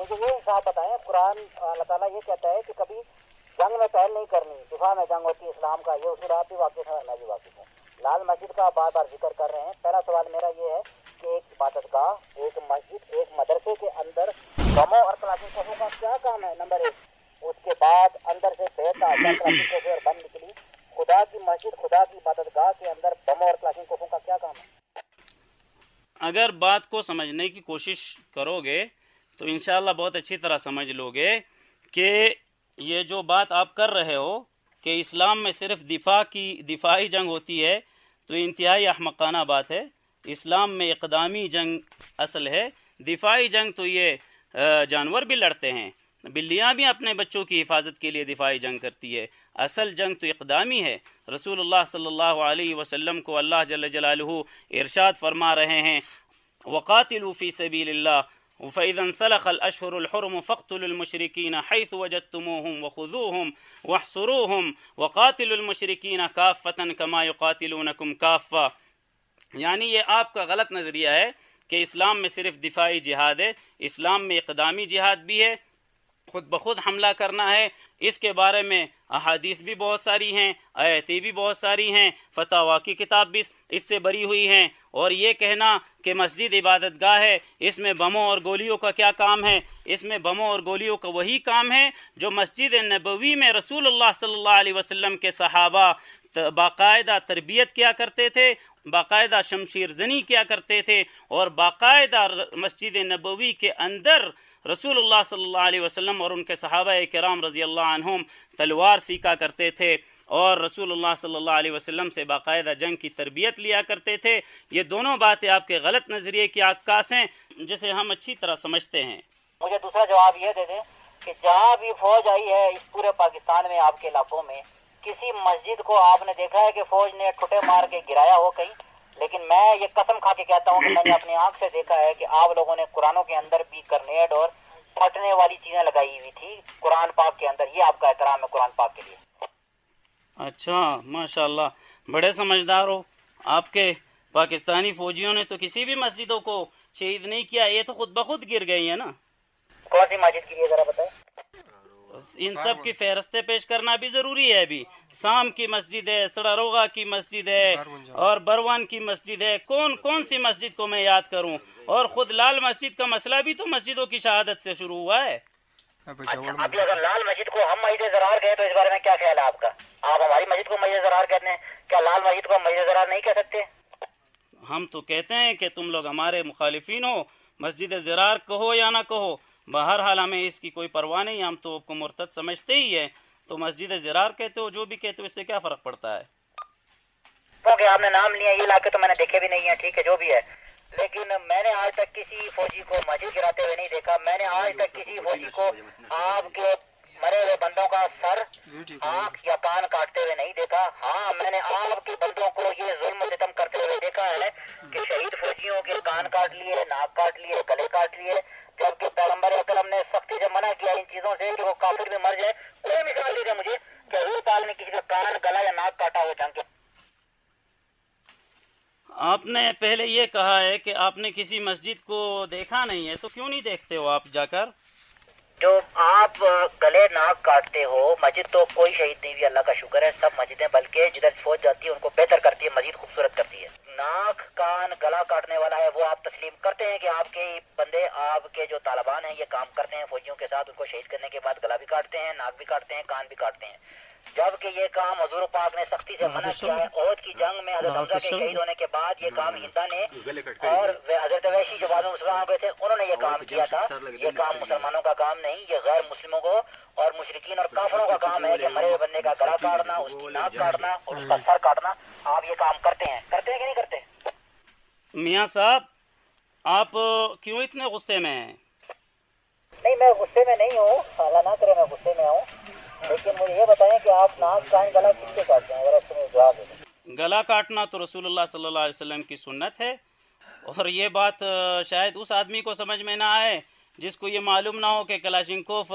مجھے یہ حساب بتائیں، قرآن اللہ تعالیٰ یہ کہتا ہے کہ کبھی جنگ میں پہل نہیں کرنی، دفاع میں جنگ ہوتی ہے اسلام کا، یہ اصول آپ بھی واقف ہیں، میں بھی واقف ہوں۔ لال مسجد کا بار بار ذکر کر رہے ہیں، پہلا سوال میرا یہ ہے کہ ایک عبادت گاہ، ایک مسجد، ایک مدرسے کے اندر بموں اور کلاشنکوفوں کا کیا کام ہے؟ نمبر ایک۔ اس کے بعد اندر سے بیٹا کیا کلاشنکوف اور بم نکلی؟ خدا کی مسجد، خدا کی عبادت گاہ کے اندر بموں اور کلاشنکوفوں کا کیا کام ہے؟ اگر بات کو سمجھنے کی کوشش کرو گے تو انشاءاللہ بہت اچھی طرح سمجھ لو گے کہ یہ جو بات آپ کر رہے ہو کہ اسلام میں صرف دفاعی جنگ ہوتی ہے تو انتہائی احمقانہ بات ہے۔ اسلام میں اقدامی جنگ اصل ہے، دفاعی جنگ تو یہ جانور بھی لڑتے ہیں، بلیاں بھی اپنے بچوں کی حفاظت کے لیے دفاعی جنگ کرتی ہے، اصل جنگ تو اقدامی ہے۔ رسول اللہ صلی اللہ علیہ وسلم کو اللہ جل جلالہ ارشاد فرما رہے ہیں وَقَاتِلُوا فِي سَبِيلِ اللَّهِ فَإِذَا انْسَلَخَ الْأَشْهُرُ الْحُرُمُ فَاقْتُلُوا الْمُشْرِكِينَ حَيْثُ وَجَدتُّمُوهُمْ وَخُذُوهُمْ وَاحْصُرُوهُمْ وَقَاتِلُوا الْمُشْرِكِينَ كَافَّةً كَمَا يُقَاتِلُونَكُمْ كَافَّةً، یعنی یہ آپ کا غلط نظریہ ہے کہ اسلام میں صرف دفاعی جہاد ہے۔ اسلام میں اقدامی جہاد بھی ہے، خود بخود حملہ کرنا ہے، اس کے بارے میں احادیث بھی بہت ساری ہیں، آیتیں بھی بہت ساری ہیں، فتاویٰ کی کتاب بھی اس سے بری ہوئی ہیں۔ اور یہ کہنا کہ مسجد عبادت گاہ ہے، اس میں بموں اور گولیوں کا کیا کام ہے؟ اس میں بموں اور گولیوں کا وہی کام ہے جو مسجد نبوی میں رسول اللہ صلی اللہ علیہ وسلم کے صحابہ باقاعدہ تربیت کیا کرتے تھے، باقاعدہ شمشیر زنی کیا کرتے تھے، اور باقاعدہ مسجد نبوی کے اندر رسول اللہ صلی اللہ علیہ وسلم اور ان کے صحابہ کرام رضی اللہ عنہم تلوار سیکھا کرتے تھے اور رسول اللہ صلی اللہ علیہ وسلم سے باقاعدہ جنگ کی تربیت لیا کرتے تھے۔ یہ دونوں باتیں آپ کے غلط نظریے کی عکاس ہیں جسے ہم اچھی طرح سمجھتے ہیں۔ مجھے دوسرا جواب یہ دے دیں کہ جہاں بھی فوج آئی ہے اس پورے پاکستان میں، آپ کے علاقوں میں، کسی مسجد کو آپ نے دیکھا ہے کہ فوج نے ٹھٹے مار کے گرایا ہو کہیں؟ لیکن میں یہ قسم کھا کے کہتا ہوں کہ میں نے اپنی آنکھ سے دیکھا ہے کہ آپ لوگوں نے قرآنوں کے اندر بھی گرنیڈ اور پھٹنے والی چیزیں لگائی ہوئی تھی قرآن پاک کے اندر۔ یہ آپ کا احترام ہے قرآن پاک کے لیے۔ اچھا، ماشاءاللہ، بڑے سمجھدار ہو۔ آپ کے پاکستانی فوجیوں نے تو کسی بھی مسجدوں کو شہید نہیں کیا، یہ تو خود بخود گر گئی ہیں نا۔ کون سی مسجد کی ذرا بتائیں۔ ان سب کی فہرستیں پیش کرنا بھی ضروری ہے۔ ابھی سام کی مسجد ہے، سڑاروغا کی مسجد ہے اور بروان کی مسجد ہے، کون سی مسجد کو میں یاد کروں؟ اور خود لال مسجد کا مسئلہ بھی تو مسجدوں کی شہادت سے شروع ہوا ہے۔ ابھی اگر لال مسجد کو ہم مسجد زرار کہیں تو اس بارے میں کیا خیال ہے آپ کا؟ آپ ہماری مسجد کو مسجد زرار کہتے ہیں، کیا لال مسجد کو مسجد زرار نہیں کہہ سکتے؟ ہم تو کہتے ہیں کہ تم لوگ ہمارے مخالفین ہو، مسجد زرار کہو یا نہ کہو، بہرحال ہمیں اس کی کوئی پرواہ نہیں، ہم تو آپ کو مرتد سمجھتے ہی ہیں، تو مسجد زرار کہتے ہو جو بھی کہتے ہو، اس سے کیا فرق پڑتا ہے؟ کیونکہ آپ نے نام لیا، یہ علاقے تو میں نے دیکھے بھی نہیں ہیں، ٹھیک ہے جو بھی ہے، لیکن میں نے آج تک کسی فوجی کو مسجد گراتے ہوئے نہیں دیکھا۔ میں نے آج تک کسی فوجی کو آپ کے مرے ہوئے بندوں کا سر، آنکھ یا کان کاٹتے ہوئے نہیں دیکھا۔ ہاں، میں نے آپ کے بندوں کو یہ ظلم و ستم کرتے ہوئے دیکھا ہے کہ شہید فوجیوں کے کان کاٹ لیے، ناک کاٹ لیے، گلے کاٹ لیے، جبکہ پیغمبر اکرم نے سختی سے منع کیا ان چیزوں سے کہ وہ کافر بھی مر جائے۔ کوئی مثال دے دیں مجھے کہ حضور پاک نے کسی کا کان، گلا یا ناک کاٹا ہو جنگ کے۔ آپ نے پہلے یہ کہا ہے کہ آپ نے کسی مسجد کو دیکھا نہیں ہے، تو کیوں نہیں دیکھتے ہو آپ جا کر؟ جو آپ گلے ناک کاٹتے ہو، مسجد تو کوئی شہید نہیں ہوئی، اللہ کا شکر ہے، سب مسجدیں بلکہ جدھر فوج جاتی ہے ان کو بہتر کرتی ہے، مزید خوبصورت کرتی ہے۔ ناک، کان، گلا کاٹنے والا ہے وہ آپ تسلیم کرتے ہیں کہ آپ کے بندے، آپ کے جو طالبان ہیں یہ کام کرتے ہیں فوجیوں کے ساتھ، ان کو شہید کرنے کے بعد گلا بھی کاٹتے ہیں، ناک بھی کاٹتے ہیں، کان بھی کاٹتے ہیں، جبکہ یہ کام حضور پاک نے سختی سے منع کیا ہے۔ عہد کی جنگ میں حضرت حمزہ کے شہید ہونے کے بعد یہ کام ہندا نے اور حضرت وحشی جو بعد میں مسلمان ہو گئے تھے انہوں نے یہ کام کیا تھا۔ یہ کام مسلمانوں کا کام نہیں، یہ غیر مسلموں کو اور مشرکین اور کافروں کا کام ہے کہ مرے ہوئے بندے کا گلا کاٹنا، اس کی ناک کاٹنا اور اس کا سر کاٹنا۔ آپ یہ کام کرتے ہیں کہ نہیں کرتے؟ میاں صاحب، آپ کیوں اتنے غصے میں ہیں؟ نہیں، میں غصے میں نہیں ہوں، اللہ نہ کرے میں غصے میں ہوں، لیکن مجھے یہ بتائیں کہ آپ ناک، کان، گلا کس سے کاٹتے ہیں؟ اگر آپ مجھے جواب دیں۔ گلا کاٹنا تو رسول اللہ صلی اللہ علیہ وسلم کی سنت ہے، اور یہ بات شاید اس آدمی کو سمجھ میں نہ آئے جس کو یہ معلوم نہ ہو کہ کلاشنکوف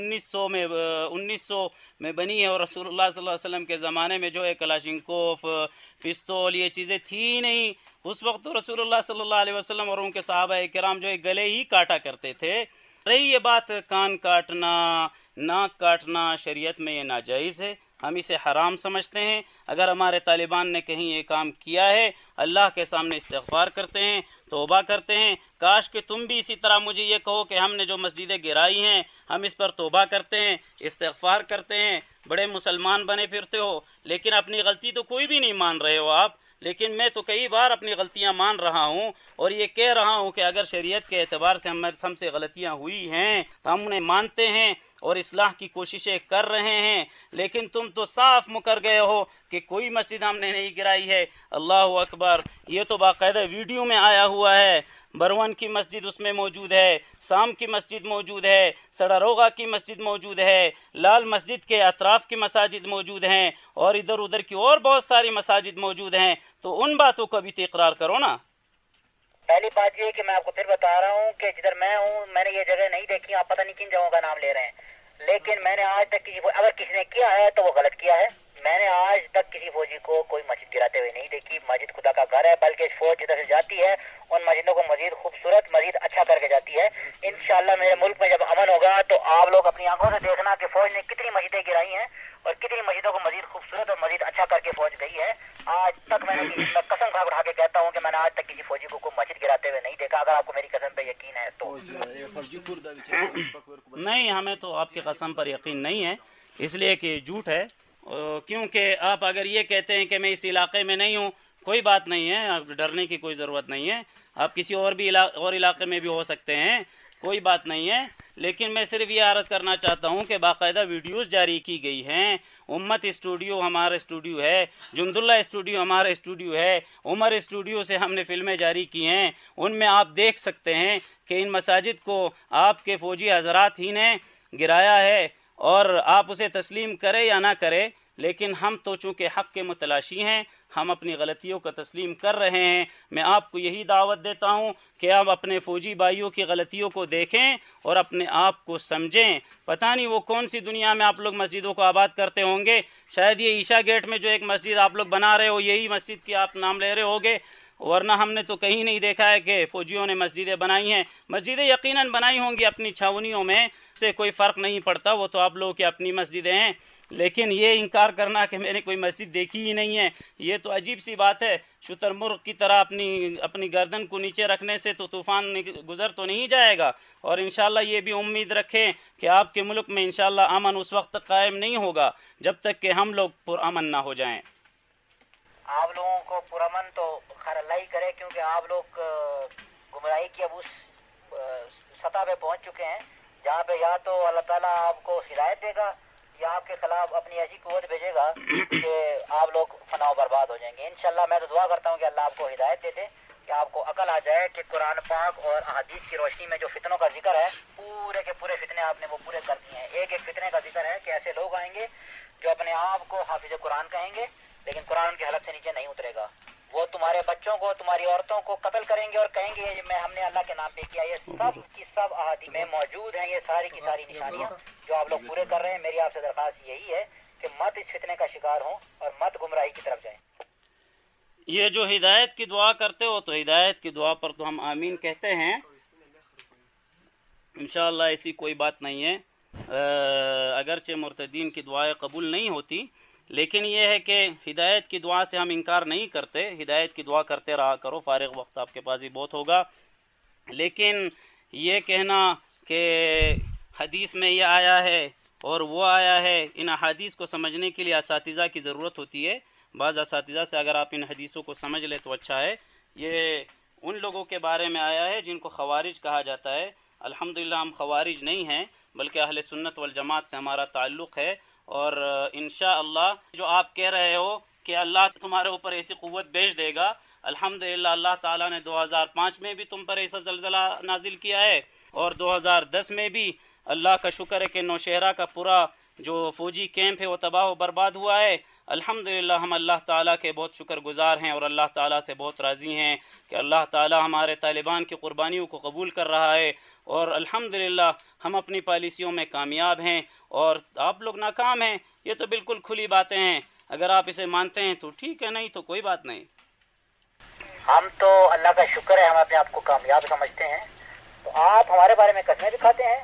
1900 میں بنی ہے، اور رسول اللہ صلی اللہ علیہ وسلم کے زمانے میں جو ہے کلاشنکوف، پستول، یہ چیزیں تھی نہیں۔ اس وقت تو رسول اللہ صلی اللہ علیہ وسلم اور ان کے صحابہ کرام جو ہے گلے ہی کاٹا کرتے تھے، रही ये बात कान काटना, नाक काटना, शरीयत में ये नाजायज़ है, हम इसे हराम समझते हैं। अगर हमारे तालिबान ने कहीं ये काम किया है, अल्लाह के सामने इस्तिग़फ़ार करते हैं, तौबा करते हैं। काश कि तुम भी इसी तरह मुझे ये कहो कि हमने जो मस्जिदें गिराई हैं हम इस पर तौबा करते हैं, इस्तिग़फ़ार करते हैं, बड़े मुसलमान बने फिरते हो, लेकिन अपनी गलती तो कोई भी नहीं मान रहे हो आप। लेकिन मैं तो कई बार अपनी गलतियां मान रहा हूं और ये कह रहा हूं कि अगर शरीयत के एतबार से हमसे गलतियां हुई हैं तो हम उन्हें मानते हैं और इस्लाह की कोशिशें कर रहे हैं। लेकिन तुम तो साफ मुकर गए हो कि कोई मस्जिद हमने नहीं गिराई है। अल्लाह अकबर, ये तो बाकायदा वीडियो में आया हुआ है। बरवन की मस्जिद उसमें मौजूद है, शाम की मस्जिद मौजूद है, सड़ारोगा की मस्जिद मौजूद है, लाल मस्जिद के अतराफ़ की मसाजिद मौजूद हैं और इधर उधर की और बहुत सारी मसाजिद मौजूद हैं। तो उन बातों का भी तो इकरार करो ना। पहली बात ये कि मैं आपको फिर बता रहा हूँ कि जिधर मैं हूँ मैंने ये जगह नहीं देखी, आप पता नहीं किन जगहों का नाम ले रहे हैं, लेकिन मैंने आज तक अगर किसी ने किया है तो वो गलत किया है। मैंने आज तक किसी फौजी को कोई मस्जिद गिराते हुए नहीं देखी। मस्जिद खुदा का घर है, बल्कि फौज जिधर से जाती है उन मस्जिदों को मजीद खूबसूरत, मजीद अच्छा करके जाती है। इंशाअल्लाह मेरे मुल्क में जब अमन होगा तो आप लोग अपनी आंखों से देखना कि फौज ने कितनी मस्जिदें गिराई हैं और कितनी मस्जिदों को मजीद खूबसूरत और मजीद अच्छा करके फौज गई है। आज तक मैं कसम खा उठा के कहता हूँ कि मैंने आज तक किसी फौजी को कोई मस्जिद गिराते हुए नहीं देखा। अगर आपको मेरी कसम पे यकीन है तो। नहीं, हमें तो आपकी कसम पर यकीन नहीं है, इसलिए कि झूठ है। क्योंकि आप अगर ये कहते हैं कि मैं इस इलाके में नहीं हूँ, कोई बात नहीं है, आप डरने की कोई ज़रूरत नहीं है। आप किसी और भी इलाके में भी हो सकते हैं, कोई बात नहीं है। लेकिन मैं सिर्फ ये अर्ज़ करना चाहता हूँ कि बाकायदा वीडियोस जारी की गई हैं। उम्मत स्टूडियो हमारा स्टूडियो है, जुमदुल्ला स्टूडियो हमारा स्टूडियो है, उमर स्टूडियो से हमने फ़िल्में जारी की हैं। उनमें आप देख सकते हैं कि इन मसाजिद को आपके फ़ौजी हज़रात ही ने गिराया है, और आप उसे तस्लीम करें या ना करें, लेकिन हम तो चूँकि हक़ के मुतलाशी हैं, हम अपनी गलतियों का तस्लीम कर रहे हैं। मैं आपको यही दावत देता हूँ कि आप अपने फ़ौजी भाइयों की गलतियों को देखें और अपने आप को समझें। पता नहीं वो कौन सी दुनिया में आप लोग मस्जिदों को आबाद करते होंगे। शायद ये ईशा गेट में जो एक मस्जिद आप लोग बना रहे हो, यही मस्जिद की आप नाम ले रहे होगे, वरना हमने तो कहीं नहीं देखा है कि फ़ौजियों ने मस्जिदें बनाई हैं। मस्जिदें यकीनन बनाई होंगी अपनी छावनियों में, से कोई फ़र्क नहीं पड़ता, वो तो आप लोगों की अपनी मस्जिदें हैं। लेकिन ये इनकार करना कि मैंने कोई मस्जिद देखी ही नहीं है, ये तो अजीब सी बात है। शुतुरमुर्ग की तरह अपनी गर्दन को नीचे रखने से तो तूफ़ान गुज़र तो नहीं जाएगा। और इंशाअल्लाह ये भी उम्मीद रखें कि आपके मुल्क में इंशाअल्लाह अमन उस वक्त तक कायम नहीं होगा जब तक कि हम लोग पुरअमन ना हो जाएं। आप लोगों को पुरअमन तो खैर अल्लाह ही करे, क्योंकि आप लोग गुमराही की अब उस सतह पे पहुंच चुके हैं जहाँ पे या तो अल्लाह ताला आपको हिदायत देगा या आपके खिलाफ अपनी ऐसी कुव्वत भेजेगा कि आप लोग फना बर्बाद हो जाएंगे। इंशाल्लाह मैं तो दुआ करता हूँ कि अल्लाह आपको हिदायत दे दे, कि आपको अकल आ जाए कि कुरान पाक और अहादीस की रोशनी में जो फितनों का जिक्र है, पूरे के पूरे फितने आपने वो पूरे कर दिए हैं। एक एक फितने का जिक्र है कि ऐसे लोग आएंगे जो अपने आप को हाफिज कुरान कहेंगे, लेकिन कुरान उनकी हलक से नीचे नहीं उतरेगा। वो तुम्हारे बच्चों को, तुम्हारी औरतों को कत्ल करेंगे और कहेंगे ये मैं हमने अल्लाह के नाम पे किया। ये सब की सब अहादीस में मौजूद हैं, ये सारी की सारी निशानियाँ जो आप लोग पूरे कर रहे हैं। मेरी आपसे दरख्वास्त यही है कि मत इस फितने का शिकार हों और मत गुमराही की तरफ जाएं। ये जो हिदायत की दुआ करते हो, तो हिदायत की दुआ पर तो हम आमीन कहते हैं, इंशाअल्लाह ऐसी कोई बात नहीं है। अगरचे मुर्तदीन की दुआएं कबूल नहीं होती, लेकिन ये है कि हिदायत की दुआ से हम इनकार नहीं करते। हिदायत की दुआ करते रहा करो, फ़ारिग वक्त आपके पास ही बहुत होगा। लेकिन ये कहना कि हदीस में ये आया है और वो आया है, इन हदीस को समझने के लिए असातिज़ा की ज़रूरत होती है। बाज़ असातिज़ा से अगर आप इन हदीसों को समझ ले तो अच्छा है। ये उन लोगों के बारे में आया है जिनको ख़वारिज कहा जाता है। अल्हम्दुलिल्लाह हम ख़वारिज नहीं हैं, बल्कि अहले सुन्नत वल जमात से हमारा ताल्लुक़ है। और इंशाअल्लाह जो आप कह रहे हो कि अल्लाह तुम्हारे ऊपर ऐसी क़ुव्वत भेज देगा, अल्हम्दुलिल्लाह अल्लाह ताला ने 2005 में भी तुम पर ऐसा ज़लज़ला नाजिल किया है, और 2010 में भी अल्लाह का शुक्र है कि नौशहरा का पूरा जो फ़ौजी कैंप है वो तबाह व बर्बाद हुआ है। अल्हम्दुलिल्लाह हम अल्लाह ताला के बहुत शुक्रगुज़ार हैं और अल्लाह ताला से बहुत राज़ी हैं कि अल्लाह ताला हमारे तालिबान की क़ुरबानियों को कबूल कर रहा है, और अल्हम्दुलिल्लाह हम अपनी पॉलिसियों में कामयाब हैं और आप लोग नाकाम हैं। ये तो बिल्कुल खुली बातें हैं, अगर आप इसे मानते हैं तो ठीक है, नहीं तो कोई बात नहीं। हम तो अल्लाह का शुक्र है हम अपने आप को कामयाब समझते हैं, तो आप हमारे बारे में कस्में भी खाते हैं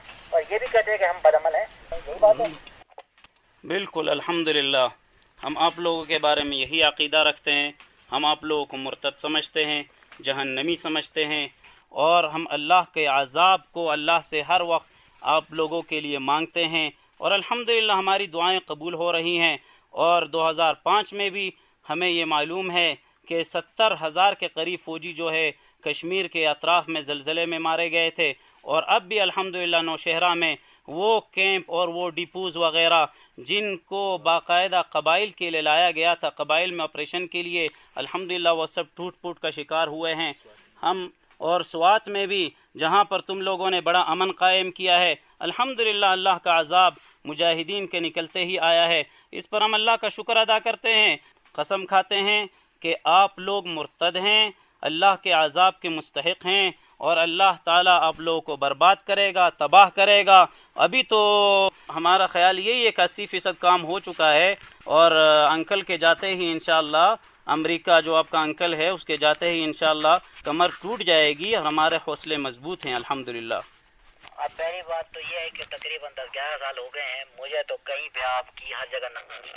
بالکل الحمدللہ، ہم آپ لوگوں کے بارے میں یہی عقیدہ رکھتے ہیں. ہم آپ لوگوں کو مرتد سمجھتے ہیں، جہنمی سمجھتے ہیں، اور ہم اللہ کے عذاب کو اللہ سے ہر وقت آپ لوگوں کے لیے مانگتے ہیں. اور الحمدللہ ہماری دعائیں قبول ہو رہی ہیں. اور 2005 میں بھی ہمیں یہ معلوم ہے کہ 70,000 کے قریب فوجی جو ہے کشمیر کے اطراف میں زلزلے میں مارے گئے تھے. اور اب بھی الحمدللہ نوشہرہ میں وہ کیمپ اور وہ ڈیپوز وغیرہ جن کو باقاعدہ قبائل کے لیے لایا گیا تھا، قبائل میں آپریشن کے لیے، الحمدللہ وہ سب ٹوٹ پھوٹ کا شکار ہوئے ہیں. ہم اور سوات میں بھی جہاں پر تم لوگوں نے بڑا امن قائم کیا ہے، الحمدللہ اللہ کا عذاب مجاہدین کے نکلتے ہی آیا ہے. اس پر ہم اللہ کا شکر ادا کرتے ہیں، قسم کھاتے ہیں کہ آپ لوگ مرتد ہیں، اللہ کے عذاب کے مستحق ہیں، اور اللہ تعالیٰ آپ لوگوں کو برباد کرے گا، تباہ کرے گا. ابھی تو ہمارا خیال یہی ہے کہ 80% کام ہو چکا ہے، اور انکل کے جاتے ہی انشاءاللہ امریکہ جو آپ کا انکل ہے اس کے جاتے ہی انشاءاللہ کمر ٹوٹ جائے گی. اور ہمارے حوصلے مضبوط ہیں الحمدللہ. اب پہلی بات تو یہ ہے کہ تقریباً 10-11 سال ہو گئے ہیں، مجھے تو کہیں پہ آپ کی ہر جگہ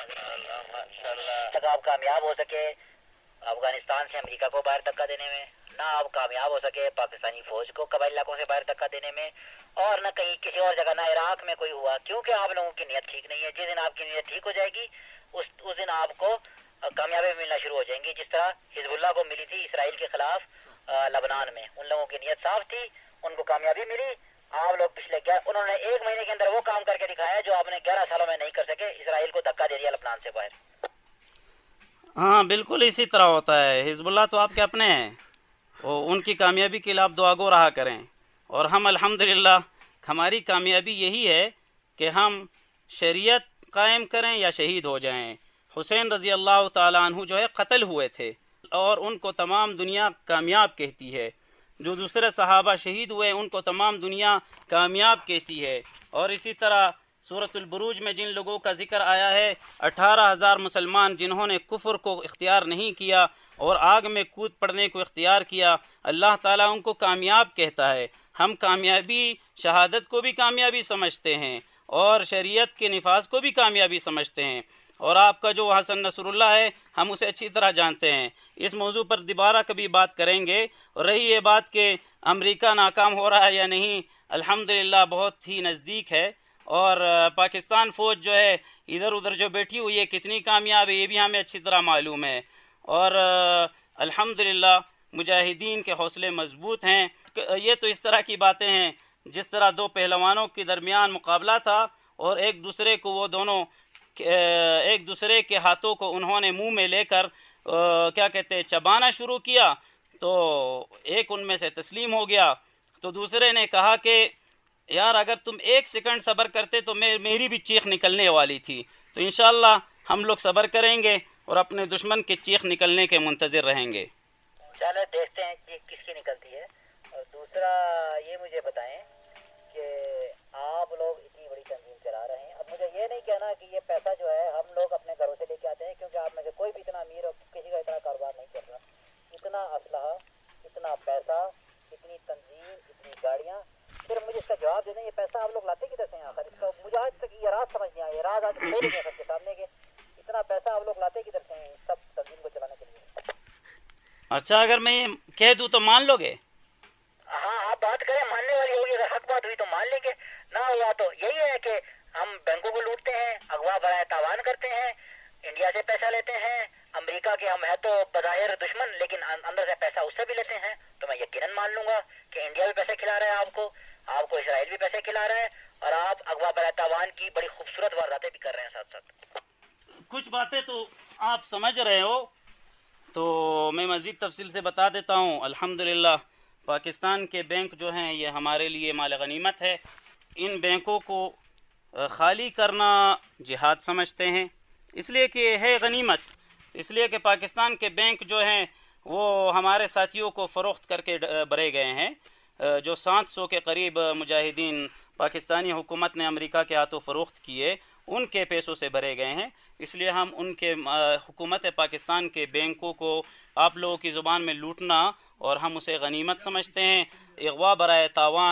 تک آپ کامیاب ہو سکے افغانستان سے امریکہ کو باہر دھکا دینے میں، نہ آپ کامیاب ہو سکے پاکستانی فوج کو قبائلی علاقوں سے باہر دھکا دینے میں، اور نہ کہیں کسی اور جگہ، نہ عراق میں کوئی ہوا، کیونکہ آپ لوگوں کی نیت ٹھیک نہیں ہے. جس دن آپ کی نیت ٹھیک ہو جائے گی اس دن آپ کو کامیابی ملنا شروع ہو جائیں گی، جس طرح حزب اللہ کو ملی تھی اسرائیل کے خلاف لبنان میں. ان لوگوں کی نیت صاف تھی، ان کو کامیابی ملی. آپ لوگ انہوں نے 1 مہینے کے اندر وہ کام کر کے دکھایا جو آپ نے 11 سالوں میں نہیں کر سکے. اسرائیل کو دھکا دے دیا لبنان سے باہر. ہاں بالکل اسی طرح ہوتا ہے. حزب اللہ تو آپ کے اپنے ہیں، ان کی کامیابی کے لیے آپ دعا گو رہا کریں. اور ہم الحمدللہ ہماری کامیابی یہی ہے کہ ہم شریعت قائم کریں یا شہید ہو جائیں. حسین رضی اللہ تعالیٰ عنہ جو ہے قتل ہوئے تھے، اور ان کو تمام دنیا کامیاب کہتی ہے. جو دوسرے صحابہ شہید ہوئے ان کو تمام دنیا کامیاب کہتی ہے. اور اسی طرح سورۃ البروج میں جن لوگوں کا ذکر آیا ہے، 18,000 مسلمان جنہوں نے کفر کو اختیار نہیں کیا اور آگ میں کود پڑنے کو اختیار کیا، اللہ تعالیٰ ان کو کامیاب کہتا ہے. ہم کامیابی شہادت کو بھی کامیابی سمجھتے ہیں، اور شریعت کے نفاذ کو بھی کامیابی سمجھتے ہیں. اور آپ کا جو حسن نصر اللہ ہے ہم اسے اچھی طرح جانتے ہیں. اس موضوع پر دوبارہ کبھی بات کریں گے. اور رہی یہ بات کہ امریکہ ناکام ہو رہا ہے یا نہیں، الحمدللہ بہت ہی نزدیک ہے. اور پاکستان فوج جو ہے ادھر ادھر جو بیٹھی ہوئی ہے کتنی کامیاب ہے یہ بھی ہمیں اچھی طرح معلوم ہے. اور الحمدللہ مجاہدین کے حوصلے مضبوط ہیں. یہ تو اس طرح کی باتیں ہیں جس طرح دو پہلوانوں کے درمیان مقابلہ تھا، اور ایک دوسرے کو وہ دونوں ایک دوسرے کے ہاتھوں کو انہوں نے منہ میں لے کر کیا کہتے ہیں چبانا شروع کیا، تو ایک ان میں سے تسلیم ہو گیا. تو دوسرے نے کہا کہ یار اگر تم 1 سیکنڈ صبر کرتے تو میری بھی چیخ نکلنے والی تھی. تو انشاءاللہ ہم لوگ صبر کریں گے اور اپنے دشمن کے چیخ نکلنے کے منتظر رہیں گے. چلو دیکھتے ہیں کہ کس کی نکلتی ہے. اور دوسرا یہ مجھے بتائیں کہ آپ لوگ اتنی بڑی تنظیم چلا رہے ہیں، اب مجھے یہ نہیں کہنا کہ یہ پیسہ جو ہے ہم لوگ اپنے گھروں سے لے کے آتے ہیں، کیونکہ آپ میں سے کوئی بھی اتنا امیر اور کسی کا اتنا کاروبار نہیں چل رہا. اتنا اسلحہ، اتنا پیسہ، اتنی تنظیم، اتنی گاڑیاں، صرف مجھے اس کا جواب دے دیں یہ پیسہ آپ لوگ لاتے کدھر سے ہیں آخر؟ اس کا مجھے آج تک یہ راز سمجھ نہیں آیا. یہ راز آج کھول گیا سب کے سامنے کہ اتنا پیسہ آپ لوگ لاتے کدھر سے ہیں سب تنظیم کو چلانے کے لیے. اچھا اگر میں یہ کہہ دوں تو مان لو گے؟ ہاں آپ بات کریں، ماننے والی ہوگی، اگر حق بات ہوئی تو مان لیں گے، نہ ہوا تو یہی ہے کہ ہم بینکوں کو لوٹتے ہیں، اغوا برائے تاوان کرتے ہیں، انڈیا سے پیسہ لیتے ہیں. امریکہ کے ہم ہے تو بظاہر دشمن لیکن اندر سے پیسہ اس سے بھی لیتے ہیں. تو میں یقیناً مان لوں گا کہ انڈیا بھی پیسے کھلا رہا ہے آپ کو اسرائیل بھی پیسے کھلا رہا ہے، اور آپ اغوا برائے تاوان کی بڑی خوبصورت وارداتیں بھی کر رہے ہیں ساتھ ساتھ. کچھ باتیں تو آپ سمجھ رہے ہو، تو میں مزید تفصیل سے بتا دیتا ہوں. الحمدللہ پاکستان کے بینک جو ہیں یہ ہمارے لیے مال غنیمت ہے. ان بینکوں کو خالی کرنا جہاد سمجھتے ہیں، اس لیے کہ ہے غنیمت، اس لیے کہ پاکستان کے بینک جو ہیں وہ ہمارے ساتھیوں کو فروخت کر کے بھرے گئے ہیں. جو 700 کے قریب مجاہدین پاکستانی حکومت نے امریکہ کے ہاتھوں فروخت کیے ان کے پیسوں سے بھرے گئے ہیں. اس لیے ہم ان کے حکومت پاکستان کے بینکوں کو آپ لوگوں کی زبان میں لوٹنا اور ہم اسے غنیمت سمجھتے ہیں. اغوا برائے تاوان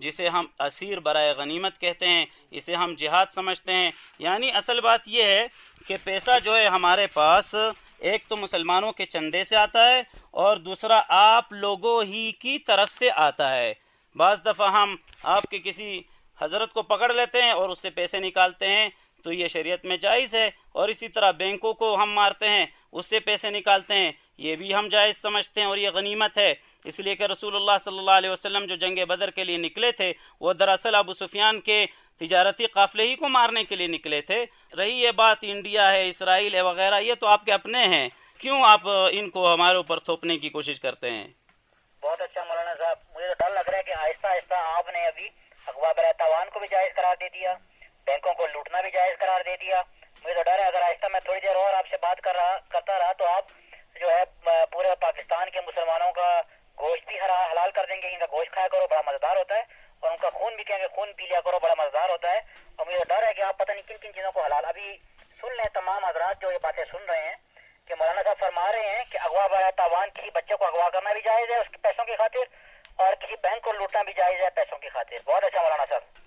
جسے ہم اسیر برائے غنیمت کہتے ہیں، اسے ہم جہاد سمجھتے ہیں. یعنی اصل بات یہ ہے کہ پیسہ جو ہے ہمارے پاس ایک تو مسلمانوں کے چندے سے آتا ہے اور دوسرا آپ لوگوں ہی کی طرف سے آتا ہے. بعض دفعہ ہم آپ کے کسی حضرت کو پکڑ لیتے ہیں اور اس سے پیسے نکالتے ہیں تو یہ شریعت میں جائز ہے، اور اسی طرح بینکوں کو ہم مارتے ہیں، اس سے پیسے نکالتے ہیں، یہ بھی ہم جائز سمجھتے ہیں اور یہ غنیمت ہے. اس لیے کہ رسول اللہ صلی اللہ علیہ وسلم جو جنگ بدر کے لیے نکلے تھے وہ دراصل ابو سفیان کے تجارتی قافلے ہی کو مارنے کے لیے نکلے تھے. رہی یہ بات انڈیا ہے، اسرائیل ہے وغیرہ، یہ تو آپ کے اپنے ہیں، کیوں آپ ان کو ہمارے اوپر تھوپنے کی کوشش کرتے ہیں؟ بہت اچھا مولانا صاحب، مجھے تو ڈر لگ رہا ہے کہ آہستہ آہستہ آپ نے ابھی اغوا برائے تاوان کو بھی جائز قرار دے دیا، بینکوں کو لوٹنا بھی جائز قرار دے دیا. مجھے تو ڈر ہے اگر آہستہ میں تھوڑی دیر اور آپ سے بات کرتا رہا تو آپ جو ہے پورے پاکستان کے مسلمانوں کا گوشت بھی حلال کر دیں گے. ان کا گوشت کھایا کرو، بڑا مزیدار ہوتا ہے، اور ان کا خون بھی کہیں گے خون پی لیا کرو، بڑا مزیدار ہوتا ہے. اور مجھے ڈر ہے کہ آپ پتہ نہیں کن کن چیزوں کو حلال. ابھی سن لیں تمام حضرات جو یہ باتیں سن رہے ہیں کہ مولانا صاحب فرما رہے ہیں کہ اغوا برائے تاوان کسی بچے کو اغوا کرنا بھی جائز ہے اس کے پیسوں کی خاطر، اور کسی بینک کو لوٹنا بھی جائز ہے پیسوں کی خاطر. بہت اچھا مولانا صاحب.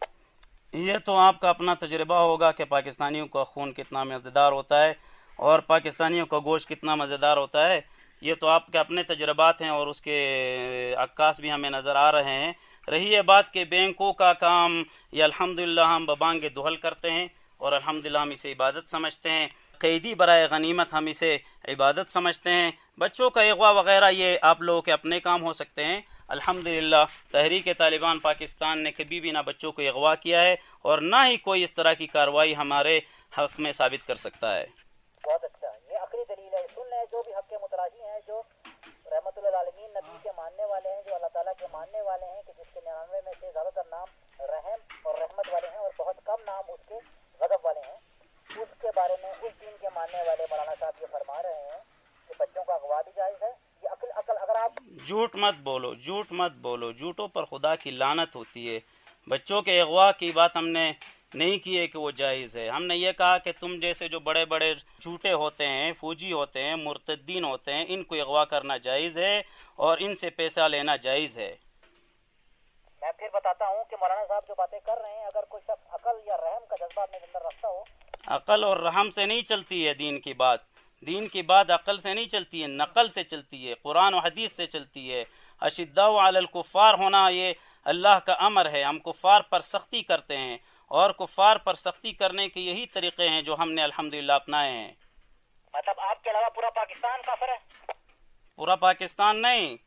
یہ تو آپ کا اپنا تجربہ ہوگا کہ پاکستانیوں کا خون کتنا مزیدار ہوتا ہے اور پاکستانیوں کا گوشت کتنا مزیدار ہوتا ہے. یہ تو آپ کے اپنے تجربات ہیں اور اس کے عکاس بھی ہمیں نظر آ رہے ہیں. رہی یہ بات کہ بینکوں کا کام یہ الحمدللہ ہم ببانگ دہل کرتے ہیں اور الحمدللہ ہم اسے عبادت سمجھتے ہیں. قیدی برائے غنیمت ہم اسے عبادت سمجھتے ہیں. بچوں کا اغوا وغیرہ یہ آپ لوگوں کے اپنے کام ہو سکتے ہیں. الحمدللہ تحریک طالبان پاکستان نے کبھی بھی نہ بچوں کو اغوا کیا ہے اور نہ ہی کوئی اس طرح کی کارروائی ہمارے حق میں ثابت کر سکتا ہے. بہت اچھا، یہ آخری دلیل ہے. سن لیں جو بھی حق کے متراجی ہیں، جو رحمت للعالمین نبی کے ماننے والے ہیں، جو اللہ تعالیٰ کے ماننے والے ہیں، کہ جس کے 99 میں سے زیادہ تر نام رحم اور رحمت والے ہیں اور بہت کم نام اس کے غضب والے ہیں. اس کے بارے میں اس دین کے ماننے والے مولانا صاحب یہ فرما رہے ہیں کہ بچوں کا اغوا بھی جائز ہے. یہ عقل اگر آپ جھوٹ مت بولو، جھوٹ مت بولو، جھوٹوں پر خدا کی لعنت ہوتی ہے. بچوں کے اغوا کی بات ہم نے نہیں کی ہے کہ وہ جائز ہے. ہم نے یہ کہا کہ تم جیسے جو بڑے بڑے جھوٹے ہوتے ہیں، فوجی ہوتے ہیں، مرتدین ہوتے ہیں، ان کو اغوا کرنا جائز ہے اور ان سے پیسہ لینا جائز ہے. میں پھر بتاتا ہوں کہ مولانا صاحب جو باتیں کر رہے ہیں، اگر کوئی شخص عقل یا رحم کا جذبہ اپنے اندر رکھتا ہو. عقل اور رحم سے نہیں چلتی ہے دین کی بات. دین کی بات عقل سے نہیں چلتی ہے، نقل سے چلتی ہے، قرآن و حدیث سے چلتی ہے. اشداء علی الکفار ہونا یہ اللہ کا امر ہے. ہم کفار پر سختی کرتے ہیں اور کفار پر سختی کرنے کے یہی طریقے ہیں جو ہم نے الحمدللہ اپنائے ہیں. مطلب آپ کے علاوہ پورا پاکستان کافر ہے؟ پورا پاکستان نہیں،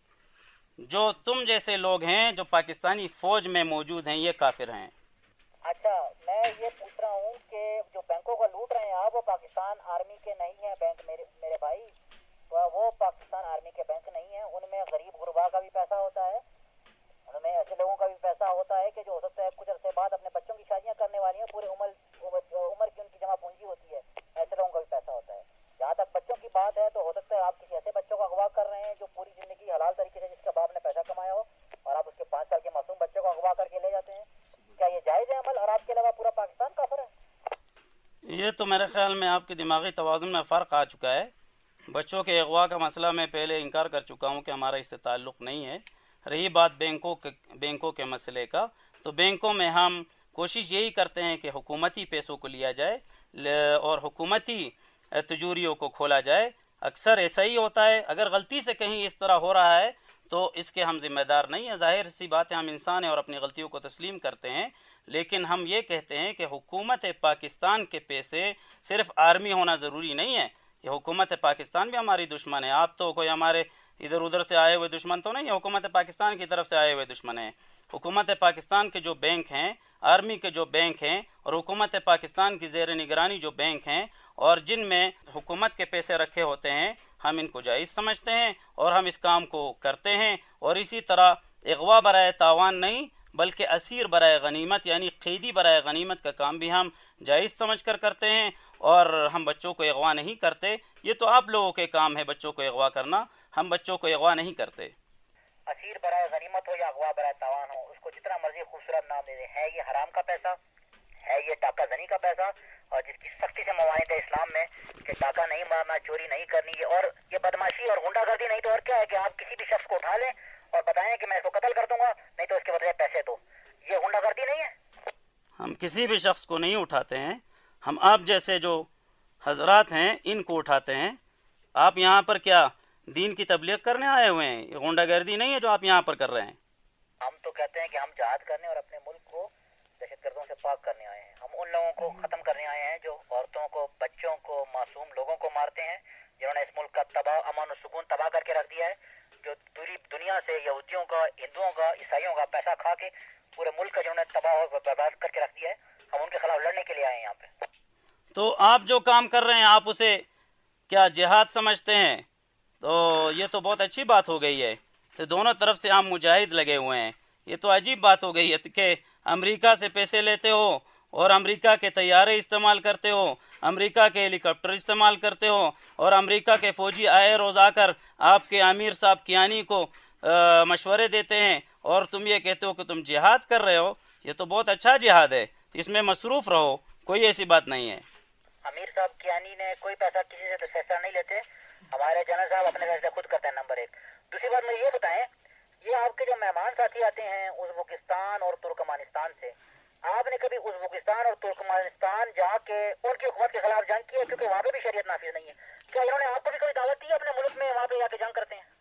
جو تم جیسے لوگ ہیں جو پاکستانی فوج میں موجود ہیں یہ کافر ہیں. اچھا، میں یہ پوچھ رہا ہوں کہ جو بینکوں کو لوٹ رہے ہیں آپ، وہ پاکستان آرمی کے نہیں ہیں بینک میرے بھائی. وہ پاکستان آرمی کے بینک نہیں ہیں. ان میں غریب غربا کا بھی پیسہ ہوتا ہے، ان میں ایسے لوگوں کا بھی پیسہ ہوتا ہے کہ جو ہو سکتا ہے کچھ عرصے بعد اپنے بچوں کی شادیاں کرنے والی ہیں، پورے عمر کی ان کی جمع پونجی ہوتی ہے. ایسے لوگوں کا بھی پیسہ ہوتا ہے. جہاں تک بچوں کی بات ہے تو ہو سکتا ہے آپ کسی ایسے بچوں کو اغوا کر رہے ہیں جو پوری زندگی حلال طریقے سے جس کا باپ نے پیسہ کمایا ہو، اور آپ اس کے 5 سال کے معصوم بچے کو اغوا کر کے لے جاتے ہیں. کیا یہ جائز ہے عمل، اور آپ کے علاوہ پورا پاکستان کافر ہے؟ یہ تو میرے خیال میں آپ کے دماغی توازن میں فرق آ چکا ہے. بچوں کے اغوا کا مسئلہ میں پہلے انکار کر چکا ہوں کہ ہمارا اس سے تعلق نہیں ہے. رہی بات بینکوں کے مسئلے کا، تو بینکوں میں ہم کوشش یہی کرتے ہیں کہ حکومتی پیسوں کو لیا جائے اور حکومتی تجوریوں کو کھولا جائے. اکثر ایسا ہی ہوتا ہے. اگر غلطی سے کہیں اس طرح ہو رہا ہے تو اس کے ہم ذمہ دار نہیں ہیں. ظاہر سی بات ہے، ہم انسان ہیں اور اپنی غلطیوں کو تسلیم کرتے ہیں. لیکن ہم یہ کہتے ہیں کہ حکومت پاکستان کے پیسے صرف آرمی ہونا ضروری نہیں ہے. یہ حکومت پاکستان بھی ہماری دشمن ہے. آپ تو کوئی ہمارے ادھر ادھر سے آئے ہوئے دشمن تو نہیں ہے، حکومت پاکستان کی طرف سے آئے ہوئے دشمن ہیں. حکومت پاکستان کے جو بینک ہیں، آرمی کے جو بینک ہیں، اور حکومت پاکستان کی زیر نگرانی جو بینک ہیں اور جن میں حکومت کے پیسے رکھے ہوتے ہیں، ہم ان کو جائز سمجھتے ہیں اور ہم اس کام کو کرتے ہیں. اور اسی طرح اغوا برائے تاوان نہیں بلکہ اسیر برائے غنیمت یعنی قیدی برائے غنیمت کا کام بھی ہم جائز سمجھ کر کرتے ہیں، اور ہم بچوں کو اغوا نہیں کرتے. یہ تو آپ لوگوں کے کام ہے بچوں کو اغوا کرنا، ہم بچوں کو اغوا نہیں کرتے. اسیر برائے غنیمت ہو یا اغوا برائے تاوان ہو، اس کو جتنا مرضی خوبصورت نام دے دیں، ہے یہ حرام کا پیسہ، ہے یہ ڈاکہ زنی کا پیسہ، اور جس کی سختی سے ممانعت ہے اسلام میں کہ ڈاکہ نہیں مارنا، چوری نہیں کرنی، اور یہ بدماشی اور غنڈہ گردی نہیں تو اور کیا ہے کہ آپ کسی بھی شخص کو اٹھا لیں اور بتائیں کہ میں اس کو قتل کر دوں گا، نہیں تو اس کے بدلے پیسے دو. یہ غنڈہ گردی نہیں ہے؟ ہم کسی بھی شخص کو نہیں اٹھاتے ہیں، ہم آپ جیسے جو حضرات ہیں ان کو اٹھاتے ہیں۔ آپ یہاں پر کیا دین کی تبلیغ کرنے آئے ہوئے ہیں؟ یہ غنڈہ گردی نہیں ہے جو آپ یہاں پر کر رہے ہیں۔ ہم تو کہتے ہیں کہ ہم جہاد کرنے اور اپنے ملک کو دہشت گردوں سے پاک کرنے آئے ہیں۔ ہم ان لوگوں کو ختم کرنے آئے ہیں جو عورتوں کو، بچوں کو، معصوم لوگوں کو مارتے ہیں، جنہوں نے اس ملک کا امن و سکون تباہ کر کے رکھ دیا ہے، جو پوری دنیا سے یہودیوں کا، ہندوؤں کا، عیسائیوں کا پیسہ کھا کے پورے ملک کا جنہوں نے تباہ اور برباد کر کے رکھ دیا ہے۔ ہم ان کے خلاف لڑنے کے لیے آئے ہیں یہاں پہ۔ تو آپ جو کام کر رہے ہیں آپ اسے کیا جہاد سمجھتے ہیں؟ تو یہ تو بہت اچھی بات ہو گئی ہے، تو دونوں طرف سے آپ مجاہد لگے ہوئے ہیں۔ یہ تو عجیب بات ہو گئی ہے کہ امریکہ سے پیسے لیتے ہو اور امریکہ کے طیارے استعمال کرتے ہو، امریکہ کے ہیلی کاپٹر استعمال کرتے ہو، اور امریکہ کے فوجی آئے روز آ کر آپ کے امیر صاحب کیانی کو مشورے دیتے ہیں، اور تم یہ کہتے ہو کہ تم جہاد کر رہے ہو۔ یہ تو بہت اچھا جہاد ہے، اس میں مصروف رہو، کوئی ایسی بات نہیں ہے۔ امیر صاحب کیانی نے کوئی پیسہ کسی سے فیصلہ نہیں لیتے، ہمارے جنرل صاحب اپنے فیصلے خود کرتے ہیں، نمبر ایک۔ دوسری بات مجھے یہ بتائیں، یہ آپ کے جو مہمان ساتھی آتے ہیں ازبکستان اور ترکمانستان سے، آپ نے کبھی ازبکستان اور ترکمانستان جا کے ان کی حکومت کے خلاف جنگ کی ہے؟ کیونکہ وہاں پہ بھی شریعت نافذ نہیں ہے۔ کیا انہوں نے آپ کو بھی کبھی دعوت دی ہے اپنے ملک میں وہاں پہ جا کے جنگ کرتے ہیں؟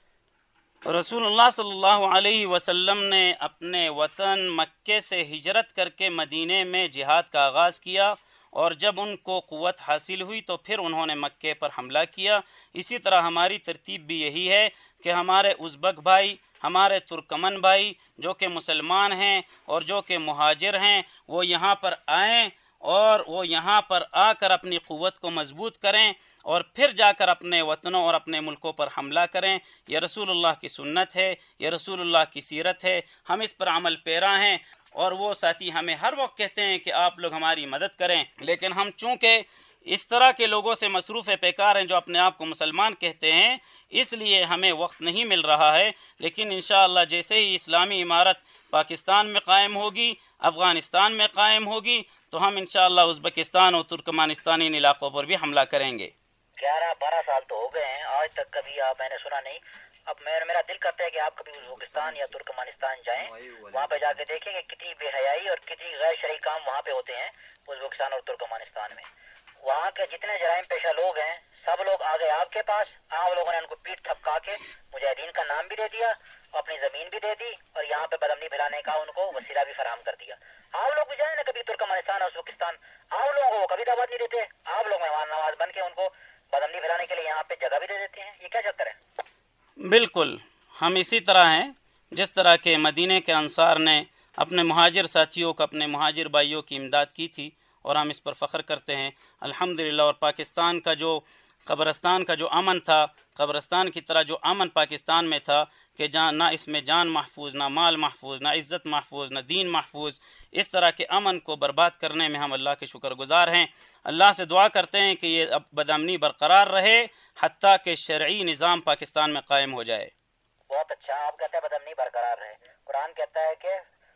رسول اللہ صلی اللہ علیہ وسلم نے اپنے وطن مکے سے ہجرت کر کے مدینے میں جہاد کا آغاز کیا، اور جب ان کو قوت حاصل ہوئی تو پھر انہوں نے مکے پر حملہ کیا۔ اسی طرح ہماری ترتیب بھی یہی ہے کہ ہمارے ازبک بھائی، ہمارے ترکمن بھائی جو کہ مسلمان ہیں اور جو کہ مہاجر ہیں، وہ یہاں پر آئیں اور وہ یہاں پر آ کر اپنی قوت کو مضبوط کریں، اور پھر جا کر اپنے وطنوں اور اپنے ملکوں پر حملہ کریں۔ یہ رسول اللہ کی سنت ہے، یہ رسول اللہ کی سیرت ہے، ہم اس پر عمل پیرا ہیں، اور وہ ساتھی ہمیں ہر وقت کہتے ہیں کہ آپ لوگ ہماری مدد کریں، لیکن ہم چونکہ اس طرح کے لوگوں سے مصروف پیکار ہیں جو اپنے آپ کو مسلمان کہتے ہیں، اس لیے ہمیں وقت نہیں مل رہا ہے۔ لیکن انشاءاللہ جیسے ہی اسلامی عمارت پاکستان میں قائم ہوگی، افغانستان میں قائم ہوگی، تو ہم انشاءاللہ ازبکستان اور ترکمانستان ان علاقوں پر بھی حملہ کریں گے۔ 11-12 سال تو ہو گئے ہیں، آج تک کبھی میں نے سنا نہیں۔ اب میرا دل کرتا ہے کہ آپ کبھی ازبکستان یا ترکمانستان جائیں، وہاں پہ جا کے دیکھیں کہ کتنی بے حیائی اور کتنی غیر شرعی کام وہاں پہ ہوتے ہیں ازبکستان اور ترکمانستان میں۔ وہاں کے جتنے جرائم پیشہ لوگ ہیں سب لوگ آ گئے آپ کے پاس، آپ لوگوں نے ان کو پیٹ تھپکا کے مجاہدین کا نام بھی دے دیا، اپنی زمین بھی دے دی، اور یہاں پہ بدامنی پھیلانے کا ان کو وسیلہ بھی فراہم کر دیا۔ آپ لوگ بھی جائیں نا کبھی ترکمانستان اور ازبکستان، آپ لوگوں کو وہ کبھی دعوت نہیں دیتے، آپ لوگ مہمان نواز بن کے ان کو بدامنی پھیلانے کے لیے یہاں پہ جگہ بھی دے دیتے ہیں۔ یہ کیا چکر ہے؟ بالکل ہم اسی طرح ہیں جس طرح کہ مدینے کے انصار نے اپنے مہاجر ساتھیوں کو، اپنے مہاجر بھائیوں کی امداد کی تھی، اور ہم اس پر فخر کرتے ہیں الحمدللہ۔ اور پاکستان کا جو قبرستان کا جو امن تھا، قبرستان کی طرح جو امن پاکستان میں تھا کہ نہ اس میں جان محفوظ، نہ مال محفوظ، نہ عزت محفوظ، نہ دین محفوظ، اس طرح کے امن کو برباد کرنے میں ہم اللہ کے شکر گزار ہیں۔ اللہ سے دعا کرتے ہیں کہ یہ بدامنی برقرار رہے حتیٰ کہ شرعی نظام پاکستان میں قائم ہو جائے۔ بہت اچھا، آپ کہتے ہیں بدامنی برقرار رہے۔ قرآن کہتا ہے کہ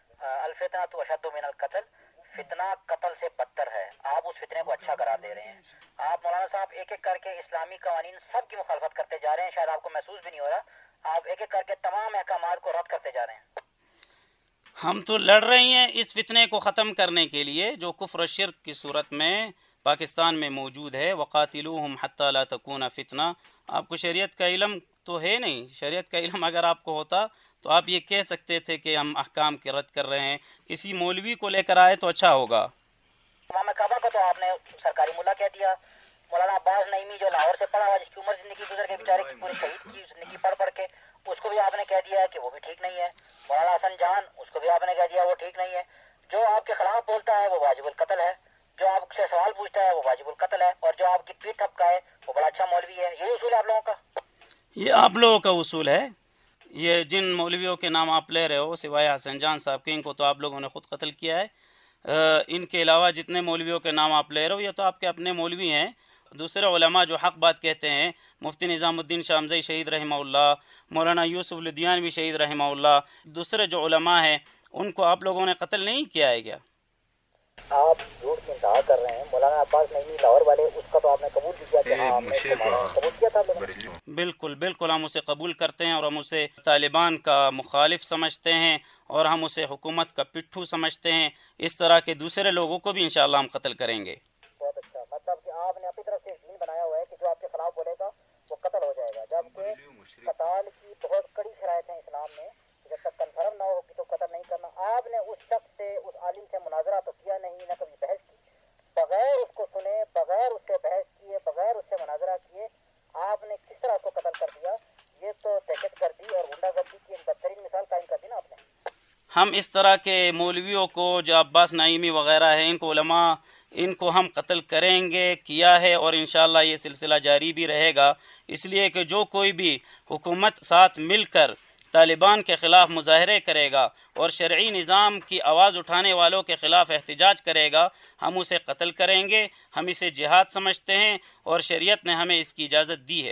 الفتنۃ اشد من القتل، فتنہ قتل سے بدتر ہے۔ آپ اس فتنے کو اچھا قرار دے رہے ہیں۔ آپ مولانا صاحب ایک ایک کر کے اسلامی قوانین سب کی مخالفت کرتے جا رہے ہیں، شاید آپ کو محسوس بھی نہیں ہو رہا، آپ ایک ایک کر کے تمام احکامات کو رد کرتے جا رہے ہیں۔ ہم تو لڑ رہے ہیں اس فتنے کو ختم کرنے کے لیے جو کفر و شرک کی صورت میں پاکستان میں موجود ہے۔ وقاتلوہم حتی لا تکون فتنہ۔ آپ کو شریعت کا علم تو ہے نہیں، شریعت کا علم اگر آپ کو ہوتا تو آپ یہ کہہ سکتے تھے کہ ہم احکام کی رد کر رہے ہیں، کسی مولوی کو لے کر آئے تو اچھا ہوگا۔ امام کعبہ کو تو آپ نے سرکاری ملا کہہ دیا۔ مولانا عباس نعیمی جو لاہور سے پڑھا ہوا، جس کی عمر زندگی گزر کے بیچارے کی پوری شہید کی زندگی پڑھ کے، اس کو بھی آپ نے کہہ دیا ہے کہ وہ بھی ٹھیک نہیں ہے۔ مولانا حسن جان، اس کو بھی آپ نے کہہ دیا وہ ٹھیک نہیں ہے۔ جو آپ کے خلاف بولتا ہے وہ واجب القتل ہے، جو آپ سے سوال پوچھتا ہے وہ واجب القتل ہے، اور جو آپ کی پیٹھ تھپکا ہے وہ بڑا اچھا مولوی ہے۔ یہی اصول ہے آپ لوگوں کا؟ یہ آپ لوگوں کا اصول ہے۔ یہ جن مولویوں کے نام آپ لے رہے ہو سوائے حسن جان صاحب کے، ان کو تو آپ لوگوں نے خود قتل کیا ہے۔ ان کے علاوہ جتنے مولویوں کے نام آپ لے رہے ہو یہ تو آپ کے اپنے مولوی ہیں۔ دوسرے علماء جو حق بات کہتے ہیں، مفتی نظام الدین شاہ حمزہ شہید رحمہ اللہ، مولانا یوسف لدھیانوی شہید رحمہ اللہ، دوسرے جو علماء ہیں ان کو آپ لوگوں نے قتل نہیں کیا ہے کیا؟ آپ جھوٹ کی انتہا کر رہے ہیں. مولانا عباس نعیمی لاہور والے, اس کا تو آپ نے قبول بھی کیا کہ ہاں ہم نے اس کو مانا, قبول کیا تھا آپ لوگوں نے؟ بالکل بالکل ہم اسے قبول کرتے ہیں اور ہم اسے طالبان کا مخالف سمجھتے ہیں اور ہم اسے حکومت کا پٹھو سمجھتے ہیں. اس طرح کے دوسرے لوگوں کو بھی انشاءاللہ ہم قتل کریں گے. بہت اچھا, مطلب کہ آپ نے اپنی طرف سے ایک دین بنایا ہوا ہے کہ جو آپ کے خلاف بولے گا وہ قتل ہو جائے گا, جبکہ قتال کی بہت کڑی شرائط ہیں اسلام میں, جب تک کنفرم نہ ہوگی تو قتل نہیں کرنا. آپ نے اس شخص سے, اس عالم سے مناظرہ تو کیا نہیں, نہ کبھی بحث کی, بغیر اس کو سنے, بغیر اس سے بحث کیے, بغیر اس سے مناظرہ کیے آپ نے کس طرح اس کو قتل کر دیا؟ یہ تو دہشت گردی اور غنڈہ گردی کی ایک بدترین مثال قائم کر دی نا آپ نے. ہم اس طرح کے مولویوں کو جو عباس نعیمی وغیرہ ہیں, ان کو علماء, ان کو ہم قتل کریں گے, کیا ہے, اور انشاءاللہ یہ سلسلہ جاری بھی رہے گا. اس لیے کہ جو کوئی بھی حکومت ساتھ مل کر طالبان کے خلاف مظاہرے کرے گا اور شرعی نظام کی آواز اٹھانے والوں کے خلاف احتجاج کرے گا, ہم اسے قتل کریں گے. ہم اسے جہاد سمجھتے ہیں اور شریعت نے ہمیں اس کی اجازت دی ہے.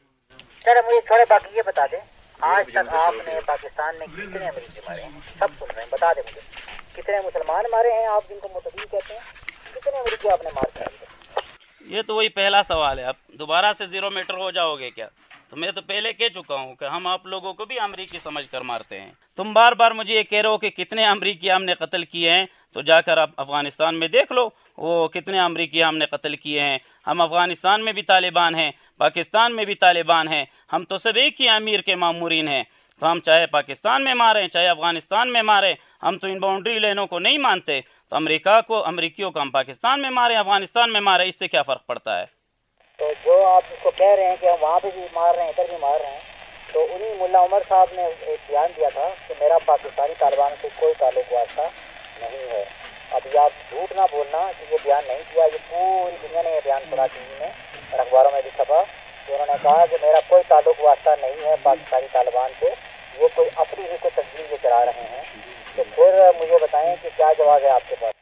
سر مجھے تھوڑے باقی یہ بتا دیں, آج تک آپ نے پاکستان میں کتنے امریکی مارے ہیں؟ سب سن رہے ہیں, بتا دیں مجھے. کتنے مسلمان مارے ہیں آپ جن کو متدین کہتے ہیں, کتنے امریکی آپ نے مار کر دیے؟ یہ تو وہی پہلا سوال ہے. اب دوبارہ سے 0 میٹر ہو جاؤ گے کیا؟ تو میں تو پہلے کہہ چکا ہوں کہ ہم آپ لوگوں کو بھی امریکی سمجھ کر مارتے ہیں. تم بار بار مجھے یہ کہہ رہے ہو کہ کتنے امریکی ہم نے قتل کیے ہیں, تو جا کر آپ افغانستان میں دیکھ لو وہ کتنے امریکی ہم نے قتل کیے ہیں. ہم افغانستان میں بھی طالبان ہیں, پاکستان میں بھی طالبان ہیں, ہم تو سب ایک ہی امیر کے مامورین ہیں. تو ہم چاہے پاکستان میں ماریں چاہے افغانستان میں ماریں, ہم تو ان باؤنڈری لائنوں کو نہیں مانتے. تو امریکیوں کو ہم پاکستان میں ماریں, افغانستان میں ماریں, اس سے کیا فرق پڑتا ہے؟ تو جو آپ اس کو کہہ رہے ہیں کہ ہم وہاں پہ بھی مار رہے ہیں, ادھر بھی مار رہے ہیں, تو انہیں ملا عمر صاحب نے ایک بیان دیا تھا کہ میرا پاکستانی طالبان سے کوئی تعلق واسطہ نہیں ہے. ابھی آپ جھوٹ نہ بولنا کہ یہ بیان نہیں کیا, یہ پوری دنیا نے یہ بیان سنا ٹی وی میں اور اخباروں میں بھی چھپا کہ انہوں نے کہا کہ میرا کوئی تعلق واسطہ نہیں ہے پاکستانی طالبان سے, یہ کوئی اپنی ہی کوئی تنظیم لے چلا رہے ہیں. تو پھر مجھے بتائیں کہ کیا جواب ہے آپ کے پاس؟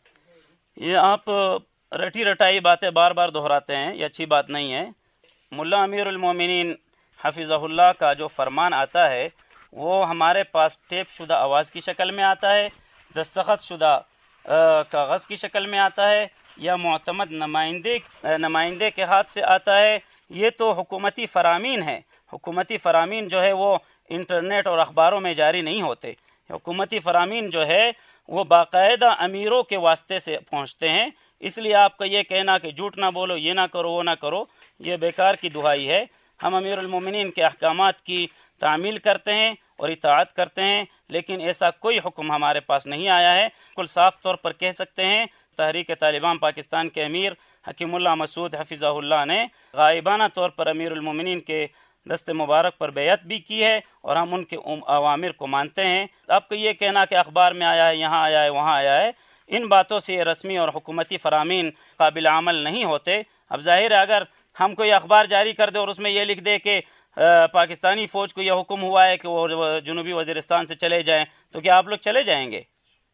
یہ آپ رٹی رٹائی باتیں بار بار دہراتے ہیں, یہ اچھی بات نہیں ہے. ملا امیر المومنین حفظہ اللہ کا جو فرمان آتا ہے وہ ہمارے پاس ٹیپ شدہ آواز کی شکل میں آتا ہے, دستخط شدہ کاغذ کی شکل میں آتا ہے, یا معتمد نمائندے کے ہاتھ سے آتا ہے. یہ تو حکومتی فرامین ہیں. حکومتی فرامین جو ہے وہ انٹرنیٹ اور اخباروں میں جاری نہیں ہوتے. حکومتی فرامین جو ہے وہ باقاعدہ امیروں کے واسطے سے پہنچتے ہیں. اس لیے آپ کا یہ کہنا کہ جھوٹ نہ بولو, یہ نہ کرو, وہ نہ کرو, یہ بیکار کی دہائی ہے. ہم امیر المومنین کے احکامات کی تعمیل کرتے ہیں اور اطاعت کرتے ہیں, لیکن ایسا کوئی حکم ہمارے پاس نہیں آیا ہے. کل صاف طور پر کہہ سکتے ہیں تحریک طالبان پاکستان کے امیر حکیم اللہ مسعود حفظہ اللہ نے غائبانہ طور پر امیر المومنین کے دست مبارک پر بیعت بھی کی ہے اور ہم ان کے اوامر کو مانتے ہیں. آپ کو یہ کہنا کہ اخبار میں آیا ہے, یہاں آیا ہے, وہاں آیا ہے, ان باتوں سے یہ رسمی اور حکومتی فرامین قابل عمل نہیں ہوتے. اب ظاہر ہے اگر ہم کوئی اخبار جاری کر دے اور اس میں یہ لکھ دے کہ پاکستانی فوج کو یہ حکم ہوا ہے کہ وہ جنوبی وزیرستان سے چلے جائیں, تو کیا آپ لوگ چلے جائیں گے؟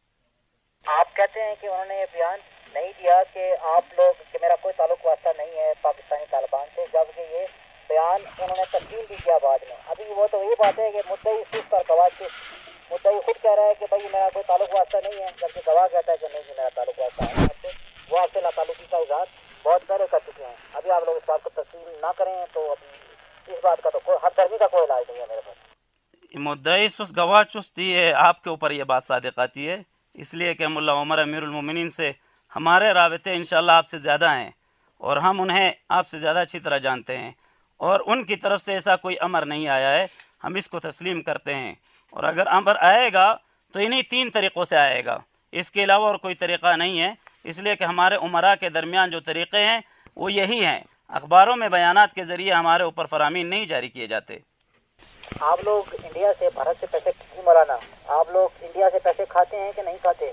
آپ کہتے ہیں کہ انہوں نے یہ بیان نہیں دیا کہ آپ لوگ, کہ میرا کوئی تعلق واسطہ نہیں ہے پاکستانی طالبان سے, جبکہ یہ بیان انہوں نے تبدیل بھی کیا بعد میں. ابھی وہ تو یہ بات ہے کہ مدعی سست اور گواہ چست, مدعی خود کہہ رہا ہے کہ بھائی میرا کوئی تعلق واسطہ نہیں ہے, جبکہ گواہ کہتا ہے کہ نہیں جی میرا تعلق واسطہ ہے آپ سے. وہ آپ سے لا تعلقی کا اظہار بہت پہلے کر چکے ہیں. ابھی آپ لوگ اس بات کو تسلیم نہ کریں تو ابھی اس بات کا تو کوئی ہر درمی کا کوئی علاج نہیں ہے میرے پاس. مدعی سست گواہ چست, یہ آپ کے اوپر یہ بات صادق آتی ہے, اس لیے کہ ملا عمر امیر المومنین سے ہمارے رابطے انشاءاللہ آپ سے زیادہ ہیں اور ہم انہیں آپ سے زیادہ اچھی طرح جانتے ہیں, اور ان کی طرف سے ایسا کوئی امر نہیں آیا ہے. ہم اس کو تسلیم کرتے ہیں, اور اگر امر آئے گا تو انہی 3 طریقوں سے آئے گا, اس کے علاوہ اور کوئی طریقہ نہیں ہے. اس لیے کہ ہمارے عمراء کے درمیان جو طریقے ہیں وہ یہی ہیں. اخباروں میں بیانات کے ذریعے ہمارے اوپر فرامین نہیں جاری کیے جاتے. آپ لوگ انڈیا سے, بھارت سے پیسے مولانا, آپ لوگ انڈیا سے پیسے کھاتے ہیں کہ نہیں کھاتے؟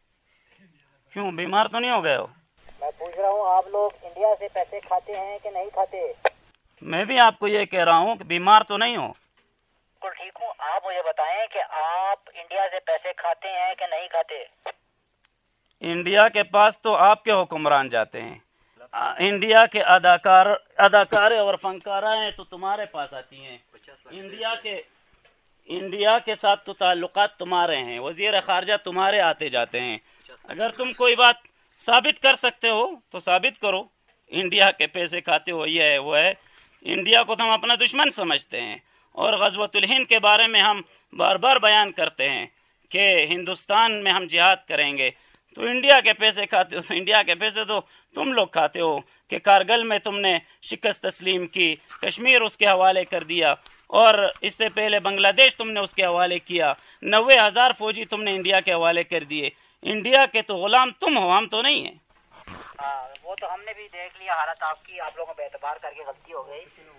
کیوں, بیمار تو نہیں ہو گئے ہو؟ میں پوچھ رہا ہوں آپ لوگ انڈیا سے پیسے کھاتے ہیں کہ نہیں کھاتے؟ میں بھی آپ کو یہ کہہ رہا ہوں کہ بیمار تو نہیں ہوں. بالکل ٹھیک ہوں. آپ مجھے بتائیں کہ آپ انڈیا سے پیسے کھاتے ہیں کہ نہیں کھاتے؟ انڈیا کے پاس تو آپ کے حکمران جاتے ہیں. انڈیا کے اداکار اور فنکارائیں تو تمہارے پاس آتی ہیں. انڈیا کے ساتھ تو تعلقات تمہارے ہیں, وزیر خارجہ تمہارے آتے جاتے ہیں. अगर तुम कोई बात साबित कर सकते हो तो साबित करो। इंडिया के पैसे खाते हो, ये है वो है। इंडिया को तो हम अपना दुश्मन समझते हैं, और ग़ज़वतुल हिंद के बारे में हम बार बार बयान करते हैं कि हिंदुस्तान में हम जिहाद करेंगे। तो इंडिया के पैसे खाते हो, तो इंडिया के पैसे तो तुम लोग खाते हो कि कारगिल में तुमने शिकस्त तस्लीम की, कश्मीर उसके हवाले कर दिया, और इससे पहले बांग्लादेश तुमने उसके हवाले किया। 90,000 फौजी तुमने इंडिया के हवाले कर दिए। इंडिया के तो ग़ुलाम तुम हो, हम तो नहीं हैं। वो तो हमने भी देख लिया हालत आपकी, आप लोगों पे एतबार करके गलती हो गई।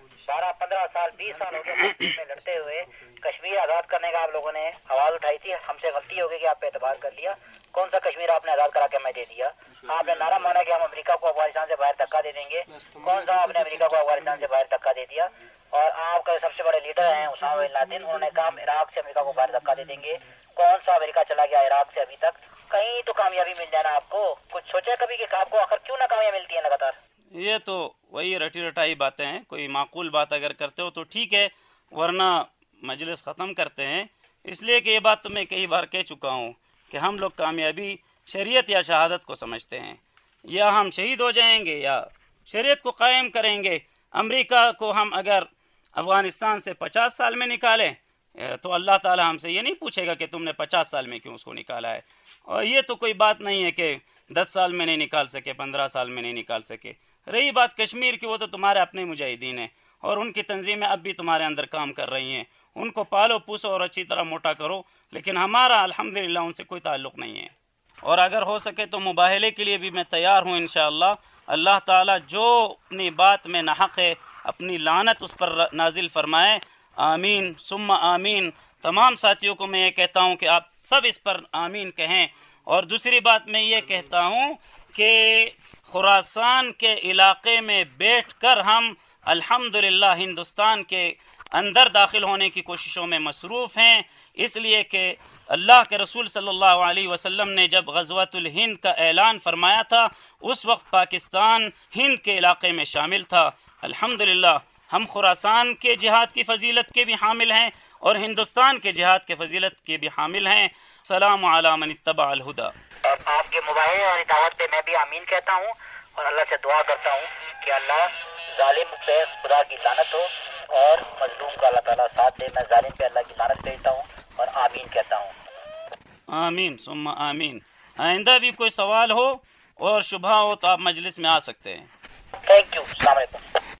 12-15 साल 20 साल हो गए में लड़ते हुए कश्मीर आज़ाद करने का आप लोगों ने आवाज़ उठाई थी, हमसे गलती हो गई कि आप पे एतबार कर लिया। कौन सा कश्मीर आपने आज़ाद करा के हमें दे दिया? आपने नारा माना कि हम अमेरिका को अफगानिस्तान से बाहर धक्का दे देंगे। कौन सा आपने अमेरिका को अफगानिस्तान से बाहर धक्का दे दिया? और आपके सबसे बड़े लीडर हैं उसामा बिन लादेन, उन्होंने कहा हम इराक से अमेरिका को बाहर धक्का दे देंगे। कौन सा अमेरिका चला गया इराक से अभी तक? कहीं तो कामयाबी मिल जाए ना आपको। कुछ सोचा कभी कि आपको आखिर क्यों ना कामयाबी मिलती है लगातार? ये तो वही रटी रटाई बातें हैं। कोई माकूल बात अगर करते हो तो ठीक है, वरना मजलिस ख़त्म करते हैं। इसलिए कि ये बात तो मैं कई बार कह चुका हूँ कि हम लोग कामयाबी शरीयत या शहादत को समझते हैं। या हम शहीद हो जाएंगे या शरीयत को कायम करेंगे। अमेरिका को हम अगर अफ़गानिस्तान से 50 साल में निकालें तो अल्लाह ताला हमसे ये नहीं पूछेगा कि तुमने 50 साल में क्यों उसको निकाला है। और ये तो कोई बात नहीं है कि 10 साल में नहीं निकाल सके, 15 साल में नहीं निकाल सके। रही बात कश्मीर की, वो तो तुम्हारे अपने मुजाहिदीन हैं और उनकी तंजीमें अब भी तुम्हारे अंदर काम कर रही हैं। उनको पालो पूसो और अच्छी तरह मोटा करो, लेकिन हमारा अल्हम्दुलिल्लाह उनसे कोई ताल्लुक़ नहीं है। और अगर हो सके तो मुबाहले के लिए भी मैं तैयार हूँ इंशाअल्लाह। अल्लाह ताला जो अपनी बात में नाहक है अपनी लानत उस पर नाजिल फरमाए। आमीन सुम्मा आमीन। तमाम साथियों को मैं ये कहता हूँ कि आप सब इस पर आमीन कहें। और दूसरी बात मैं ये कहता हूँ कि खुरासान के इलाक़े में बैठकर हम अल्हम्दुलिल्लाह हिंदुस्तान के अंदर दाखिल होने की कोशिशों में मसरूफ़ हैं, इसलिए कि अल्लाह के रसूल सल्लल्लाहु अलैहि वसल्लम ने जब ग़ज़वतुल हिंद का ऐलान फरमाया था उस वक्त पाकिस्तान हिंद के इलाक़े में शामिल था। अल्हम्दुलिल्लाह हम खुरासान के जिहाद की फ़जीलत के भी हामिल हैं और हिंदुस्तान के जिहाद के फ़जीलत के भी हामिल हैं। सलाम अला मन इत्तबा अल हुदा। आपके मुबाहिल और दावत पे मैं भी आमीन कहता हूँ और अल्लाह से दुआ करता हूँ कि अल्लाह जालिम पे खुदा की लानत हो और मजलूम का अल्लाह ताला साथ दे। मैं जालिम पे अल्लाह की लानत भेजता हूँ और आमीन कहता हूँ। आमीन सुम्मा आमीन। आइंदा भी कोई सवाल हो और शुबहा हो तो आप मजलिस में आ सकते हैं। Thank you. अस्सलाम वालेकुम।